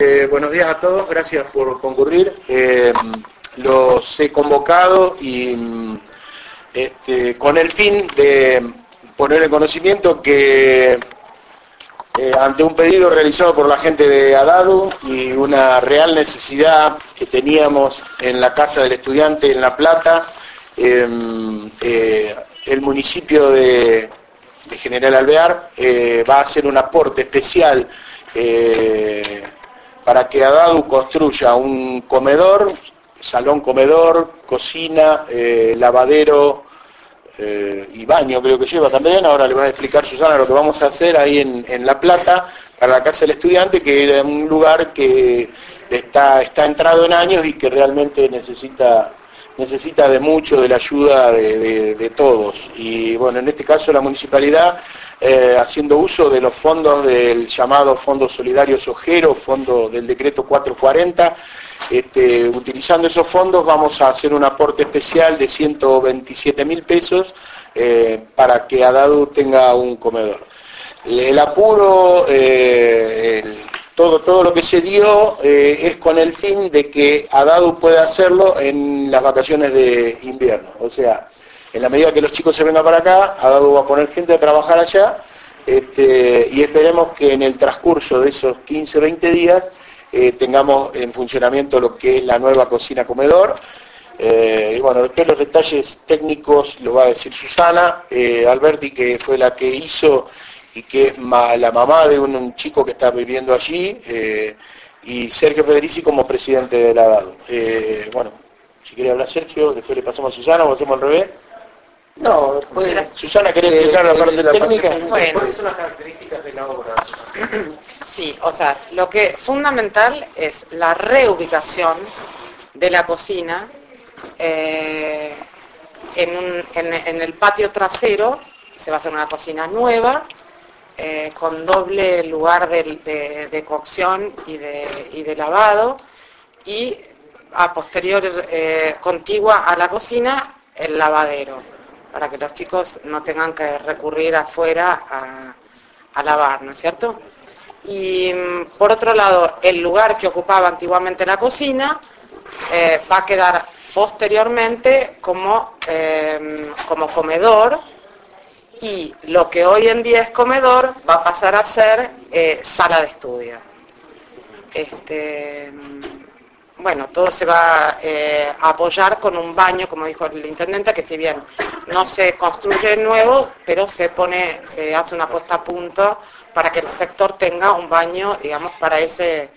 Buenos días a todos, gracias por concurrir. Los he convocado y con el fin de poner en conocimiento que ante un pedido realizado por la gente de Adadu y una real necesidad que teníamos en la Casa del Estudiante en La Plata, el municipio de General Alvear va a hacer un aporte especial para que Adadu construya un comedor, salón comedor, cocina, lavadero y baño creo que lleva también. Ahora le va a explicar Susana lo que vamos a hacer ahí en La Plata para la Casa del Estudiante, que es un lugar que está entrado en años y que realmente necesita de mucho de la ayuda de todos. Y bueno, en este caso la municipalidad, haciendo uso de los fondos del llamado Fondo Solidario Sojero, fondo del decreto 440, utilizando esos fondos vamos a hacer un aporte especial de 127.000 pesos para que Adadu tenga un comedor. El apuro, todo lo que se dio es con el fin de que Adadu pueda hacerlo en las vacaciones de invierno. O sea, en la medida que los chicos se vengan para acá, Adadu va a poner gente a trabajar allá, y esperemos que en el transcurso de esos 15, 20 días tengamos en funcionamiento lo que es la nueva cocina comedor. Y bueno, después los detalles técnicos lo va a decir Susana Alberti, que fue la que hizo y que es la mamá de un chico que está viviendo allí, y Sergio Federici como presidente de la Adadu. Bueno, si quiere hablar Sergio, después le pasamos a Susana o hacemos al revés. No, después... Susana, ¿querés explicar la parte técnica? Bueno. ¿Cuáles son las características de la obra? Sí, o sea, lo que fundamental es la reubicación de la cocina en el patio trasero. Se va a hacer una cocina nueva, con doble lugar de cocción y de lavado, y a posterior, contigua a la cocina, el lavadero, para que los chicos no tengan que recurrir afuera a lavar, ¿no es cierto? Y por otro lado, el lugar que ocupaba antiguamente la cocina va a quedar posteriormente como comedor, y lo que hoy en día es comedor va a pasar a ser sala de estudio. Bueno, todo se va a apoyar con un baño, como dijo el intendente, que si bien no se construye nuevo, pero se hace una puesta a punto para que el sector tenga un baño, digamos, para ese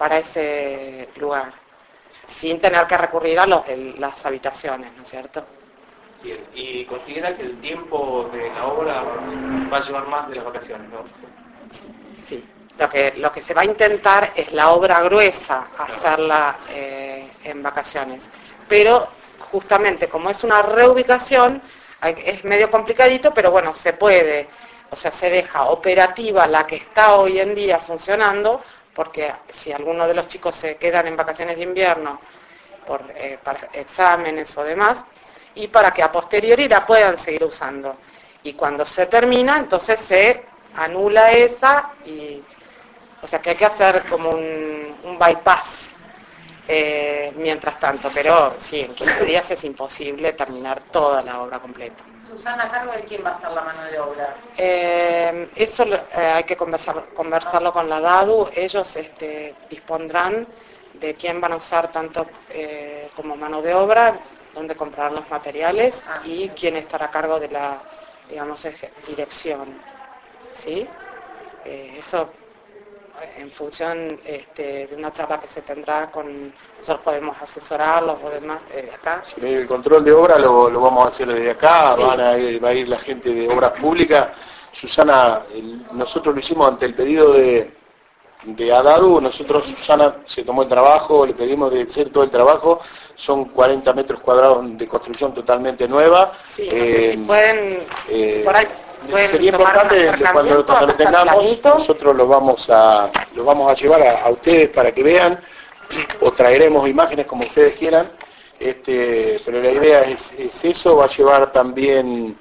lugar, sin tener que recurrir a los de las habitaciones, ¿no es cierto? Bien, y considera que el tiempo de la obra va a llevar más de las vacaciones, ¿no? Sí. Lo que se va a intentar es la obra gruesa, hacerla en vacaciones. Pero justamente como es una reubicación, es medio complicadito, pero bueno, se puede. O sea, se deja operativa la que está hoy en día funcionando, porque si alguno de los chicos se quedan en vacaciones de invierno para exámenes o demás, y para que a posteriori la puedan seguir usando. Y cuando se termina, entonces se anula esa, o sea que hay que hacer como un bypass mientras tanto, pero sí, en 15 días es imposible terminar toda la obra completa. Susana, ¿a cargo de quién va a estar la mano de obra? Eso hay que conversarlo con la Adadu. Ellos dispondrán de quién van a usar tanto como mano de obra, dónde comprar los materiales y quién estará a cargo de la, digamos, dirección. ¿Sí? Eso en función de una charla que se tendrá con... Nosotros podemos asesorarlos o demás acá. Sí, el control de obra lo vamos a hacer desde acá, Sí. Va a ir la gente de Obras Públicas. Susana, nosotros lo hicimos ante el pedido de Adadu. Susana se tomó el trabajo, le pedimos de hacer todo el trabajo. Son 40 metros cuadrados de construcción totalmente nueva. Sí, no sé si pueden... por ahí sería importante cuando lo tengamos, nosotros lo vamos a llevar a ustedes para que vean, o traeremos imágenes como ustedes quieran, pero la idea es eso. Va a llevar también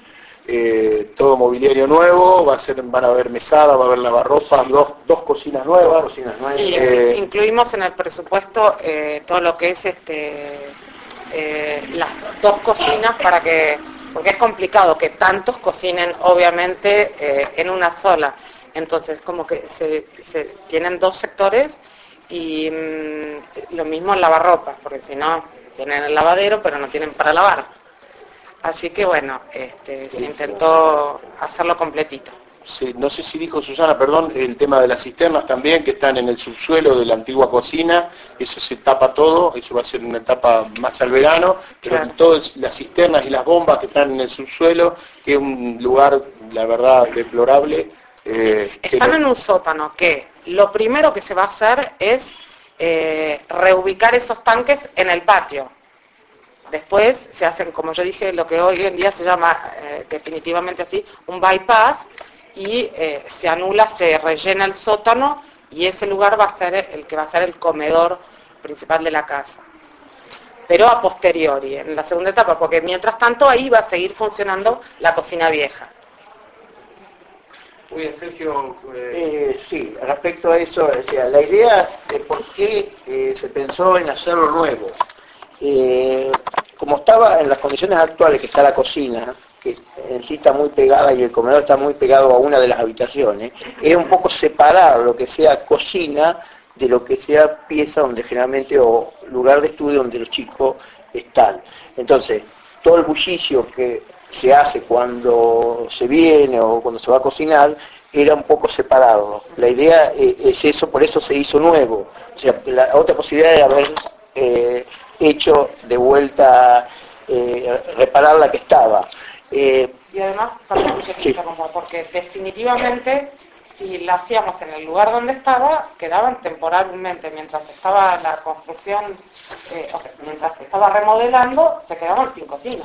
todo mobiliario nuevo, van a haber mesada, va a haber lavarropas, dos cocinas nuevas. Sí, incluimos en el presupuesto todo lo que es las dos cocinas porque es complicado que tantos cocinen obviamente en una sola. Entonces como que se tienen dos sectores y lo mismo en lavarropas, porque si no tienen el lavadero pero no tienen para lavar. Así que bueno, se intentó hacerlo completito. Sí, no sé si dijo Susana, perdón, el tema de las cisternas también, que están en el subsuelo de la antigua cocina, eso se tapa todo, eso va a ser una etapa más al verano, pero Claro. todas las cisternas y las bombas que están en el subsuelo, que es un lugar, la verdad, deplorable. Están en un sótano que lo primero que se va a hacer es reubicar esos tanques en el patio. Después se hacen, como yo dije, lo que hoy en día se llama definitivamente así, un bypass, y se anula, se rellena el sótano, y ese lugar va a ser el que va a ser el comedor principal de la casa. Pero a posteriori, en la segunda etapa, porque mientras tanto ahí va a seguir funcionando la cocina vieja. Muy bien, Sergio. Sí, respecto a eso, o sea, la idea de por qué se pensó en hacerlo nuevo. Como estaba en las condiciones actuales que está la cocina, que en sí está muy pegada y el comedor está muy pegado a una de las habitaciones, era un poco separar lo que sea cocina de lo que sea pieza donde generalmente, o lugar de estudio donde los chicos están. Entonces, todo el bullicio que se hace cuando se viene o cuando se va a cocinar era un poco separado. La idea es eso, por eso se hizo nuevo. O sea, la otra posibilidad era haber hecho de vuelta, reparar la que estaba. Y además, perdón que te Sí. interrumpa, porque definitivamente si la hacíamos en el lugar donde estaba, quedaban temporalmente, mientras estaba la construcción, o sea, mientras se estaba remodelando, se quedaban sin cocina.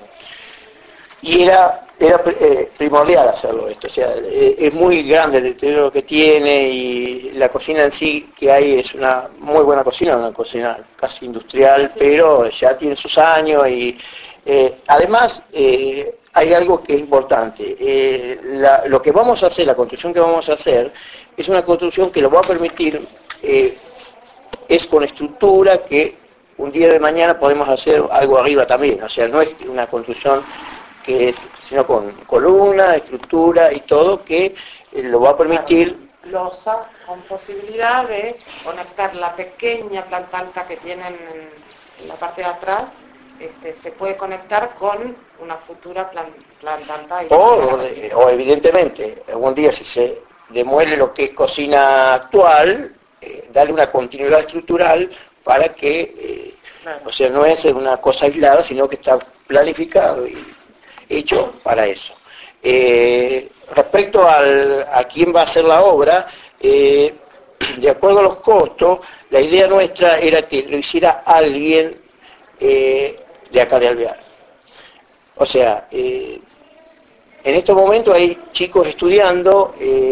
Y era primordial hacerlo esto, o sea, es muy grande el deterioro que tiene, y la cocina en sí que hay es una muy buena cocina, una cocina casi industrial, Sí. pero ya tiene sus años y además hay algo que es importante. Lo que vamos a hacer, la construcción que vamos a hacer, es una construcción que lo va a permitir, es con estructura que un día de mañana podemos hacer algo arriba también, o sea, no es una construcción sino con columna, estructura y todo, que lo va a permitir. Losa con posibilidad de conectar la pequeña planta alta que tienen en la parte de atrás, se puede conectar con una futura planta alta. O evidentemente, algún día si se demuele lo que es cocina actual, darle una continuidad estructural para que, Claro. o sea, no es una cosa aislada, sino que está planificado y hecho para eso. Respecto a quién va a hacer la obra, de acuerdo a los costos, la idea nuestra era que lo hiciera alguien de acá de Alvear. O sea, en estos momentos hay chicos estudiando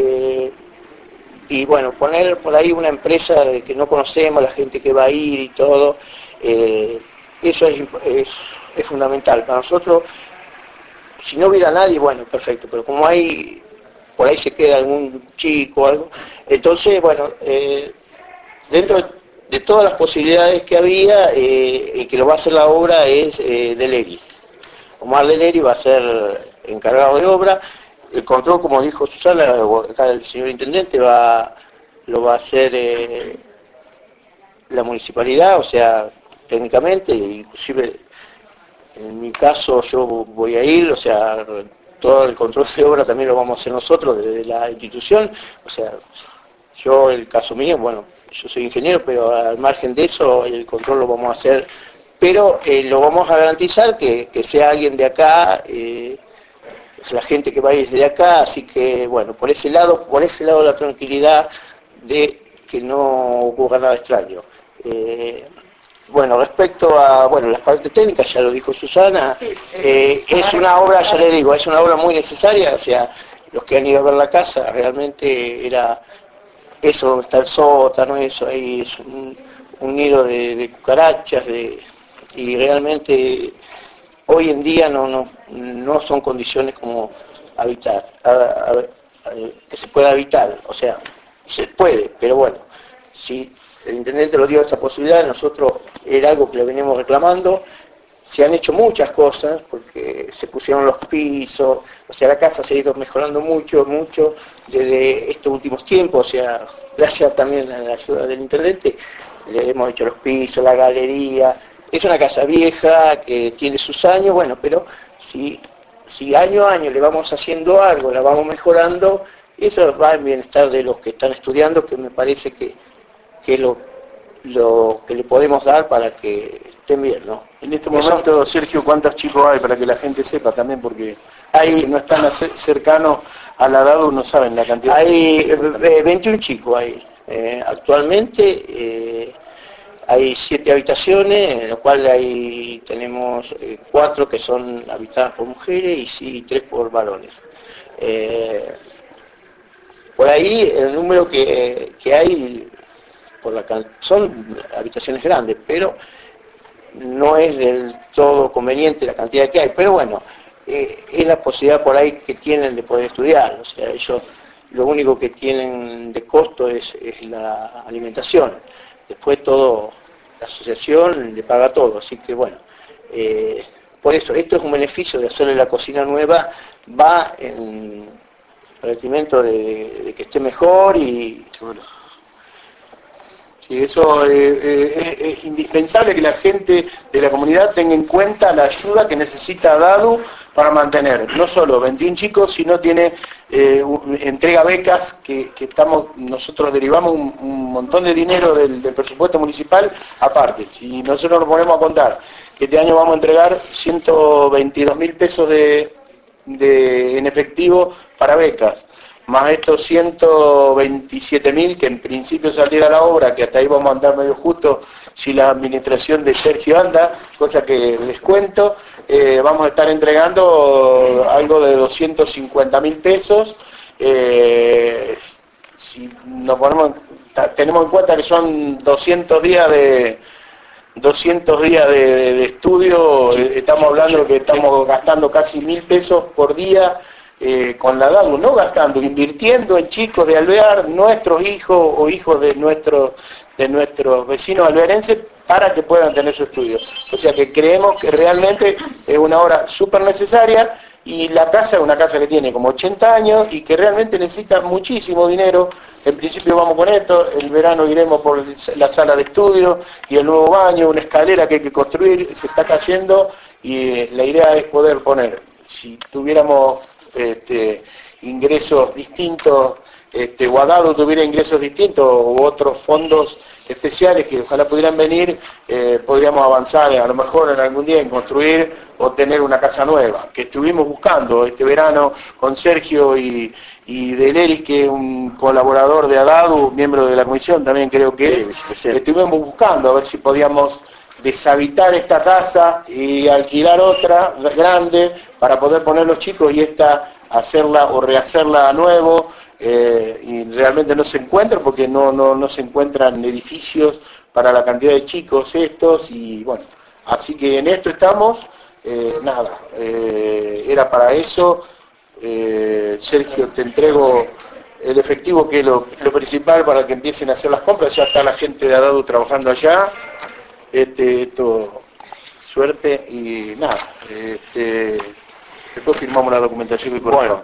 y bueno, poner por ahí una empresa que no conocemos, la gente que va a ir y todo, eso es fundamental. Para nosotros, si no hubiera nadie, bueno, perfecto, pero como hay, por ahí se queda algún chico o algo, entonces, bueno, dentro de todas las posibilidades que había, el que lo va a hacer la obra es Deleri. Omar Deleri va a ser encargado de obra. El control, como dijo Susana, acá el señor intendente, lo va a hacer la municipalidad, o sea, técnicamente, inclusive en mi caso yo voy a ir, o sea, todo el control de obra también lo vamos a hacer nosotros desde la institución, o sea, yo el caso mío, bueno, yo soy ingeniero, pero al margen de eso el control lo vamos a hacer, pero lo vamos a garantizar que sea alguien de acá, es la gente que va a ir desde acá, así que bueno, por ese lado la tranquilidad de que no ocurra nada extraño. Bueno, respecto a las partes técnicas, ya lo dijo Susana, es una obra, ya le digo, es una obra muy necesaria, o sea, los que han ido a ver la casa, realmente era eso, donde está el sótano, eso, ahí es un nido de cucarachas, y realmente hoy en día no son condiciones como habitar, que se pueda habitar, o sea, se puede, pero bueno, si el intendente lo dio esta posibilidad, nosotros era algo que le venimos reclamando. Se han hecho muchas cosas, porque se pusieron los pisos, o sea, la casa se ha ido mejorando mucho desde estos últimos tiempos, o sea, gracias también a la ayuda del intendente, le hemos hecho los pisos, la galería. Es una casa vieja, que tiene sus años, bueno, pero si año a año le vamos haciendo algo, la vamos mejorando, eso va en bienestar de los que están estudiando, que me parece que es lo que le podemos dar para que estén bien, ¿no? En este momento, Sergio, ¿cuántos chicos hay para que la gente sepa también? Porque hay, no están cercanos a la edad, no saben la cantidad. Hay 21 chicos ahí. Actualmente hay 7 habitaciones, en las cuales tenemos 4 que son habitadas por mujeres y 3 por varones. Por ahí el número que hay, son habitaciones grandes, pero no es del todo conveniente la cantidad que hay, pero bueno, es la posibilidad por ahí que tienen de poder estudiar, o sea, ellos lo único que tienen de costo es la alimentación, después todo, la asociación le paga todo, así que bueno, por eso, esto es un beneficio de hacerle la cocina nueva, va en retimiento de que esté mejor y... Bueno. Sí, eso es indispensable que la gente de la comunidad tenga en cuenta la ayuda que necesita DADU para mantener no solo 21 chicos, sino tiene entrega becas que nosotros derivamos un montón de dinero del presupuesto municipal aparte. Si nosotros nos ponemos a contar que este año vamos a entregar 122.000 pesos en efectivo para becas, más estos 127.000 que en principio saliera la obra, que hasta ahí vamos a andar medio justo si la administración de Sergio anda, cosa que les cuento, vamos a estar entregando algo de 250.000 pesos. Si nos tenemos en cuenta que son 200 días de estudio, estamos hablando que estamos gastando casi 1.000 pesos por día con la DADU, no gastando, invirtiendo en chicos de Alvear, nuestros hijos o hijos de nuestros vecinos alvearenses, para que puedan tener su estudio. O sea que creemos que realmente es una obra súper necesaria, y la casa es una casa que tiene como 80 años y que realmente necesita muchísimo dinero. En principio vamos con esto, el verano iremos por la sala de estudio y el nuevo baño, una escalera que hay que construir, se está cayendo, y la idea es poder poner, si tuviéramos ingresos distintos, Guadado tuviera ingresos distintos u otros fondos especiales que ojalá pudieran venir, podríamos avanzar a lo mejor en algún día en construir o tener una casa nueva, que estuvimos buscando este verano con Sergio y Deleris, que es un colaborador de ADADU, miembro de la comisión también creo que es, estuvimos buscando a ver si podíamos deshabitar esta casa y alquilar otra grande para poder poner los chicos y hacerla o rehacerla a nuevo, y realmente no se encuentra porque no se encuentran edificios para la cantidad de chicos estos, y bueno, así que en esto estamos, era para eso. Sergio, te entrego el efectivo, que es lo principal para que empiecen a hacer las compras. Ya está la gente de ADADU trabajando allá. Esto, suerte y nada, después firmamos la documentación y por bueno,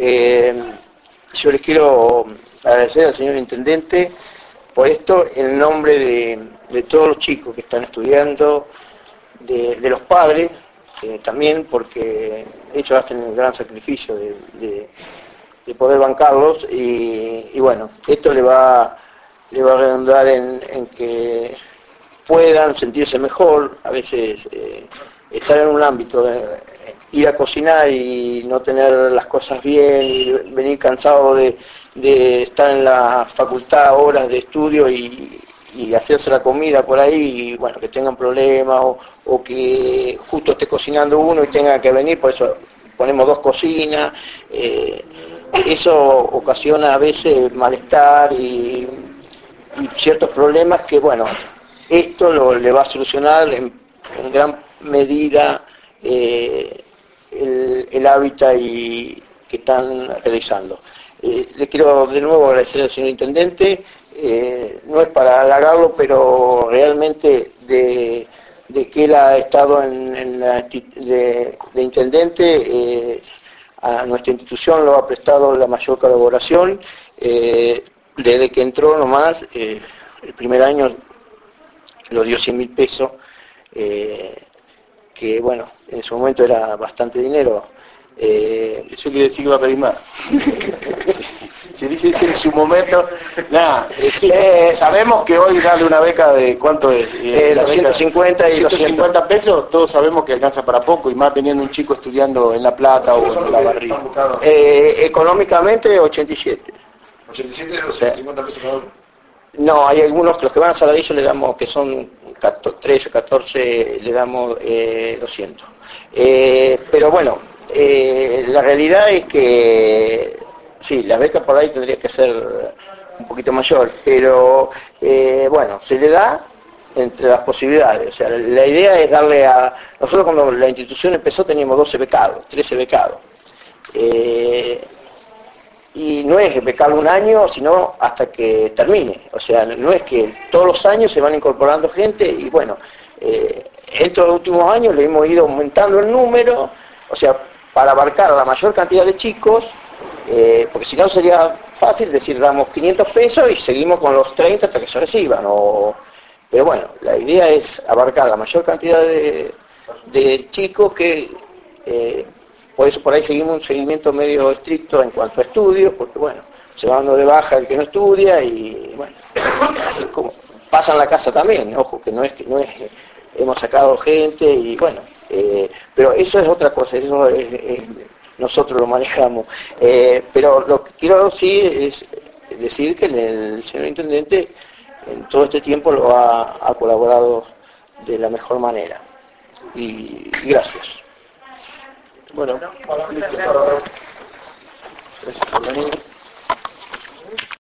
yo les quiero agradecer al señor intendente por esto en nombre de todos los chicos que están estudiando, de los padres también, porque ellos hacen un gran sacrificio de poder bancarlos, y bueno, esto le va a redundar en que puedan sentirse mejor. A veces estar en un ámbito de ir a cocinar y no tener las cosas bien, y venir cansado de estar en la facultad, horas de estudio y hacerse la comida por ahí, y bueno, que tengan problemas o que justo esté cocinando uno y tenga que venir, por eso ponemos 2 cocinas, eso ocasiona a veces malestar y ciertos problemas que, bueno, esto le va a solucionar en gran medida el hábitat que están realizando. Le quiero de nuevo agradecer al señor Intendente, no es para halagarlo, pero realmente de que él ha estado de Intendente, a nuestra institución lo ha prestado la mayor colaboración, desde que entró nomás, el primer año lo dio 100.000 pesos, que bueno, en su momento era bastante dinero. Eso quiere decir que va a pedir más. Se dice eso en su momento. Nada, sabemos que hoy darle una beca de ¿cuánto es? La 150 y 150 pesos, todos sabemos que alcanza para poco, y más teniendo un chico estudiando en La Plata o en La Barriga. Económicamente 87. 87 o 150 pesos cada uno. No, hay algunos, los que van a Saladillo le damos, que son 13 o 14, le damos 200. Pero bueno, la realidad es que sí, la beca por ahí tendría que ser un poquito mayor, pero bueno, se le da entre las posibilidades. O sea, la idea es darle a... Nosotros cuando la institución empezó teníamos 12 becados, 13 becados. Y no es becarlo un año, sino hasta que termine. O sea, no es que todos los años se van incorporando gente y bueno, estos últimos años le hemos ido aumentando el número, o sea, para abarcar a la mayor cantidad de chicos, porque si no sería fácil decir damos 500 pesos y seguimos con los 30 hasta que se reciban. Pero bueno, la idea es abarcar la mayor cantidad de chicos que... por eso por ahí seguimos un seguimiento medio estricto en cuanto a estudios, porque bueno, se va dando de baja el que no estudia y bueno, así como pasa en la casa también, ojo, que no es hemos sacado gente y bueno, pero eso es otra cosa, eso es nosotros lo manejamos. Pero lo que quiero sí es decir que el señor Intendente en todo este tiempo lo ha colaborado de la mejor manera. Y gracias. Bueno, Muchas listo. gracias. Gracias por venir.